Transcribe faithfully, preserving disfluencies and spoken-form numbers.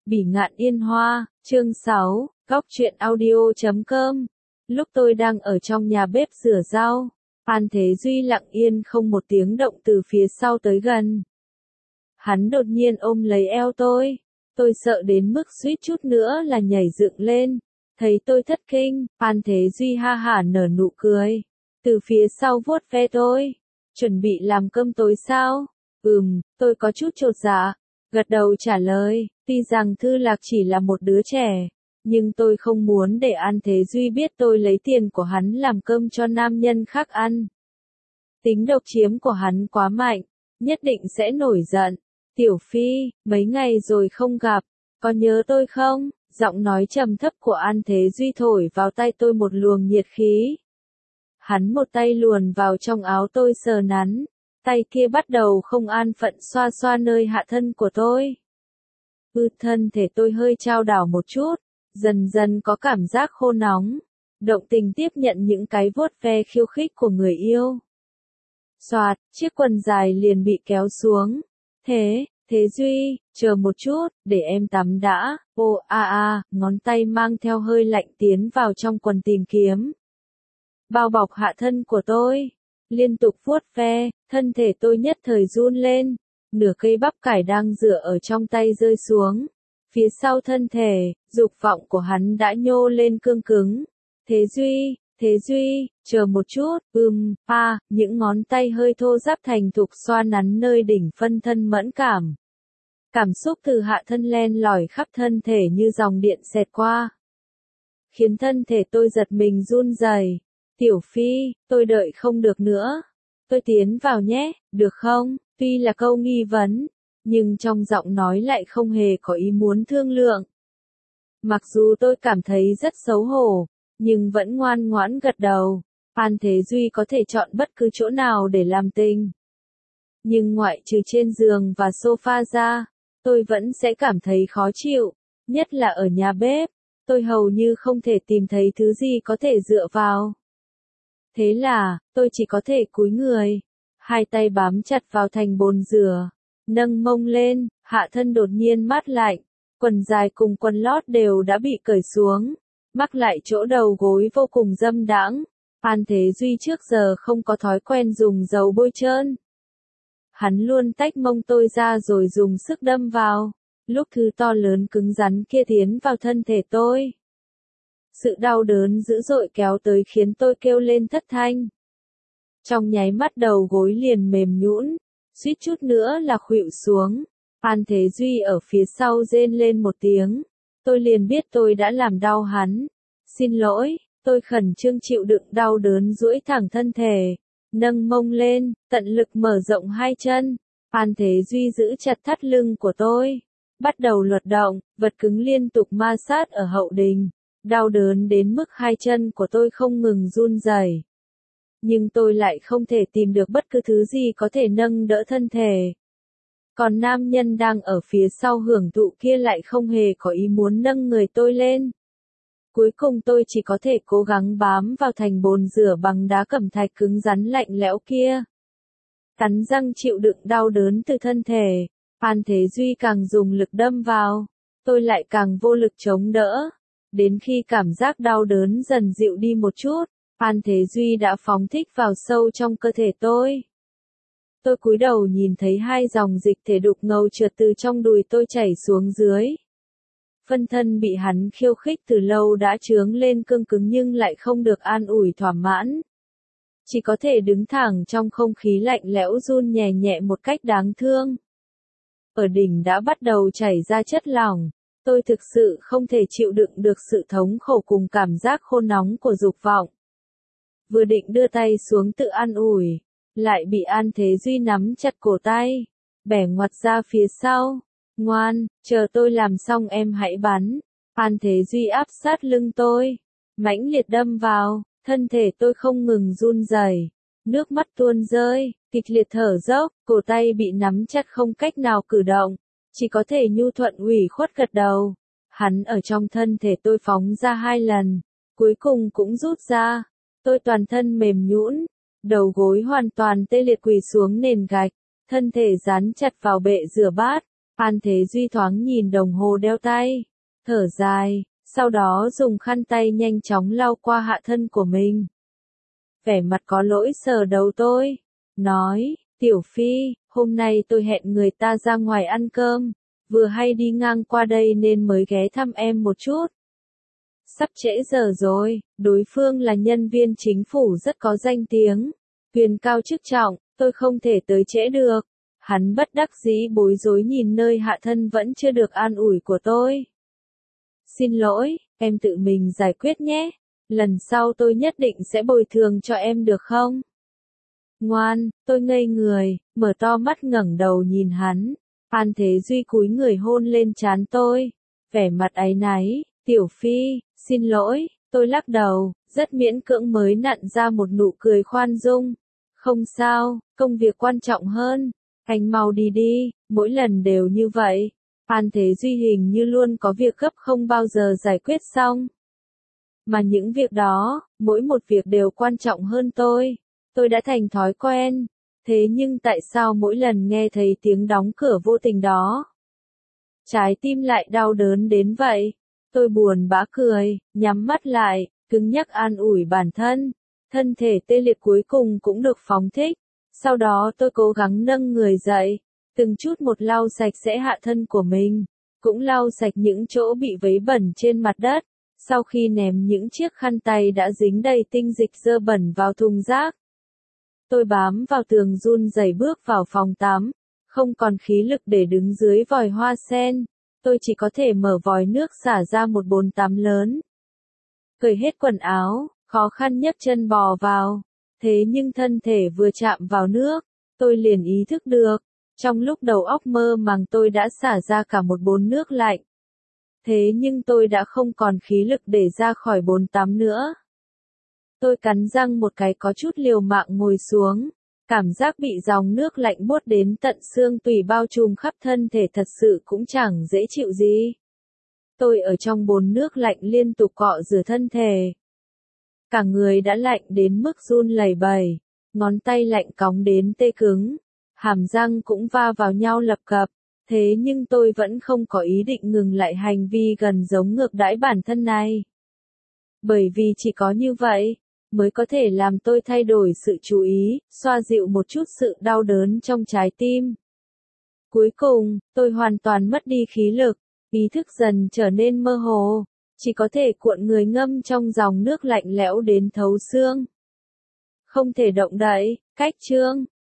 Bỉ ngạn yên hoa, chương sáu, góc truyện audio chấm com. Lúc tôi đang ở trong nhà bếp rửa rau, Phan Thế Duy lặng yên không một tiếng động từ phía sau tới gần. Hắn đột nhiên ôm lấy eo tôi, tôi sợ đến mức suýt chút nữa là nhảy dựng lên. Thấy tôi thất kinh, Phan Thế Duy ha hả nở nụ cười, từ phía sau vuốt ve tôi. Chuẩn bị làm cơm tối sao? Ừm, tôi có chút chột dạ, gật đầu trả lời. Tuy rằng Thư Lạc chỉ là một đứa trẻ, nhưng tôi không muốn để An Thế Duy biết tôi lấy tiền của hắn làm cơm cho nam nhân khác ăn. Tính độc chiếm của hắn quá mạnh, nhất định sẽ nổi giận. Tiểu Phi, mấy ngày rồi không gặp, có nhớ tôi không? Giọng nói trầm thấp của An Thế Duy thổi vào tay tôi một luồng nhiệt khí. Hắn một tay luồn vào trong áo tôi sờ nắn, tay kia bắt đầu không an phận xoa xoa nơi hạ thân của tôi. Ư thân thể tôi hơi chao đảo một chút, dần dần có cảm giác khô nóng, động tình tiếp nhận những cái vuốt ve khiêu khích của người yêu. Xoạt, chiếc quần dài liền bị kéo xuống. Thế, Thế Duy, chờ một chút, để em tắm đã. Ô a a, ngón tay mang theo hơi lạnh tiến vào trong quần tìm kiếm bao bọc hạ thân của tôi, liên tục vuốt ve, thân thể tôi nhất thời run lên, nửa cây bắp cải đang rửa ở trong tay rơi xuống. Phía sau thân thể, dục vọng của hắn đã nhô lên cương cứng. Thế Duy, Thế Duy, chờ một chút, ừm, a, những ngón tay hơi thô ráp thành thục xoa nắn nơi đỉnh phân thân mẫn cảm. Cảm xúc từ hạ thân len lỏi khắp thân thể như dòng điện xẹt qua, khiến thân thể tôi giật mình run rẩy. Tiểu Phi, tôi đợi không được nữa. Tôi tiến vào nhé, được không? Tuy là câu nghi vấn, nhưng trong giọng nói lại không hề có ý muốn thương lượng. Mặc dù tôi cảm thấy rất xấu hổ, nhưng vẫn ngoan ngoãn gật đầu. Phan Thế Duy có thể chọn bất cứ chỗ nào để làm tình, nhưng ngoại trừ trên giường và sofa ra, tôi vẫn sẽ cảm thấy khó chịu, nhất là ở nhà bếp. Tôi hầu như không thể tìm thấy thứ gì có thể dựa vào. Thế là, tôi chỉ có thể cúi người, hai tay bám chặt vào thành bồn rửa, nâng mông lên, hạ thân đột nhiên mát lạnh, quần dài cùng quần lót đều đã bị cởi xuống, mắc lại chỗ đầu gối vô cùng dâm đãng. Phan Thế Duy trước giờ không có thói quen dùng dầu bôi trơn. Hắn luôn tách mông tôi ra rồi dùng sức đâm vào, lúc thứ to lớn cứng rắn kia tiến vào thân thể tôi. Sự đau đớn dữ dội kéo tới khiến tôi kêu lên thất thanh. Trong nháy mắt đầu gối liền mềm nhũn, suýt chút nữa là khuỵu xuống. Phan Thế Duy ở phía sau rên lên một tiếng. Tôi liền biết tôi đã làm đau hắn. Xin lỗi, tôi khẩn trương chịu đựng đau đớn duỗi thẳng thân thể, nâng mông lên, tận lực mở rộng hai chân. Phan Thế Duy giữ chặt thắt lưng của tôi, bắt đầu luật động, vật cứng liên tục ma sát ở hậu đình. Đau đớn đến mức hai chân của tôi không ngừng run rẩy. Nhưng tôi lại không thể tìm được bất cứ thứ gì có thể nâng đỡ thân thể. Còn nam nhân đang ở phía sau hưởng thụ kia lại không hề có ý muốn nâng người tôi lên. Cuối cùng tôi chỉ có thể cố gắng bám vào thành bồn rửa bằng đá cẩm thạch cứng rắn lạnh lẽo kia. Cắn răng chịu đựng đau đớn từ thân thể. Phan Thế Duy càng dùng lực đâm vào, tôi lại càng vô lực chống đỡ. Đến khi cảm giác đau đớn dần dịu đi một chút, Phan Thế Duy đã phóng thích vào sâu trong cơ thể tôi. Tôi cúi đầu nhìn thấy hai dòng dịch thể đục ngầu trượt từ trong đùi tôi chảy xuống dưới. Phân thân bị hắn khiêu khích từ lâu đã chướng lên cương cứng nhưng lại không được an ủi thỏa mãn. Chỉ có thể đứng thẳng trong không khí lạnh lẽo run nhẹ nhẹ một cách đáng thương. Ở đỉnh đã bắt đầu chảy ra chất lỏng. Tôi thực sự không thể chịu đựng được sự thống khổ cùng cảm giác khô nóng của dục vọng. Vừa định đưa tay xuống tự an ủi, lại bị An Thế Duy nắm chặt cổ tay, bẻ ngoặt ra phía sau. Ngoan, chờ tôi làm xong em hãy bắn. An Thế Duy áp sát lưng tôi, mãnh liệt đâm vào, thân thể tôi không ngừng run rẩy, nước mắt tuôn rơi, kịch liệt thở dốc, cổ tay bị nắm chặt không cách nào cử động. Chỉ có thể nhu thuận ủy khuất gật đầu. Hắn ở trong thân thể tôi phóng ra hai lần, cuối cùng cũng rút ra. Tôi toàn thân mềm nhũn, đầu gối hoàn toàn tê liệt quỳ xuống nền gạch, thân thể dán chặt vào bệ rửa bát. Phan Thế Duy thoáng nhìn đồng hồ đeo tay, thở dài, sau đó dùng khăn tay nhanh chóng lau qua hạ thân của mình. Vẻ mặt có lỗi sờ đầu tôi, nói, Tiểu Phi, hôm nay tôi hẹn người ta ra ngoài ăn cơm, vừa hay đi ngang qua đây nên mới ghé thăm em một chút. Sắp trễ giờ rồi, đối phương là nhân viên chính phủ rất có danh tiếng, quyền cao chức trọng, tôi không thể tới trễ được. Hắn bất đắc dĩ bối rối nhìn nơi hạ thân vẫn chưa được an ủi của tôi. Xin lỗi, em tự mình giải quyết nhé, lần sau tôi nhất định sẽ bồi thường cho em được không? Ngoan, tôi ngây người, mở to mắt ngẩng đầu nhìn hắn. Phan Thế Duy cúi người hôn lên trán tôi, vẻ mặt áy náy, Tiểu Phi, xin lỗi, tôi lắc đầu, rất miễn cưỡng mới nặn ra một nụ cười khoan dung. Không sao, công việc quan trọng hơn, anh mau đi đi, mỗi lần đều như vậy. Phan Thế Duy hình như luôn có việc gấp không bao giờ giải quyết xong. Mà những việc đó, mỗi một việc đều quan trọng hơn tôi. Tôi đã thành thói quen. Thế nhưng tại sao mỗi lần nghe thấy tiếng đóng cửa vô tình đó, trái tim lại đau đớn đến vậy? Tôi buồn bã cười, nhắm mắt lại, cứng nhắc an ủi bản thân. Thân thể tê liệt cuối cùng cũng được phóng thích. Sau đó tôi cố gắng nâng người dậy, từng chút một lau sạch sẽ hạ thân của mình, cũng lau sạch những chỗ bị vấy bẩn trên mặt đất. Sau khi ném những chiếc khăn tay đã dính đầy tinh dịch dơ bẩn vào thùng rác, tôi bám vào tường run rẩy bước vào phòng tắm, không còn khí lực để đứng dưới vòi hoa sen. Tôi chỉ có thể mở vòi nước xả ra một bồn tắm lớn. Cởi hết quần áo, khó khăn nhấc chân bò vào. Thế nhưng thân thể vừa chạm vào nước, tôi liền ý thức được. Trong lúc đầu óc mơ màng tôi đã xả ra cả một bồn nước lạnh. Thế nhưng tôi đã không còn khí lực để ra khỏi bồn tắm nữa. Tôi cắn răng một cái có chút liều mạng ngồi xuống. Cảm giác bị dòng nước lạnh buốt đến tận xương tủy bao trùm khắp thân thể thật sự cũng chẳng dễ chịu gì. Tôi ở trong bồn nước lạnh liên tục cọ rửa thân thể. Cả người đã lạnh đến mức run lẩy bẩy, ngón tay lạnh cóng đến tê cứng, hàm răng cũng va vào nhau lập cập. Thế nhưng tôi vẫn không có ý định ngừng lại hành vi gần giống ngược đãi bản thân này. Bởi vì chỉ có như vậy, mới có thể làm tôi thay đổi sự chú ý, xoa dịu một chút sự đau đớn trong trái tim. Cuối cùng, tôi hoàn toàn mất đi khí lực, ý thức dần trở nên mơ hồ, chỉ có thể cuộn người ngâm trong dòng nước lạnh lẽo đến thấu xương. Không thể động đậy, cách chương.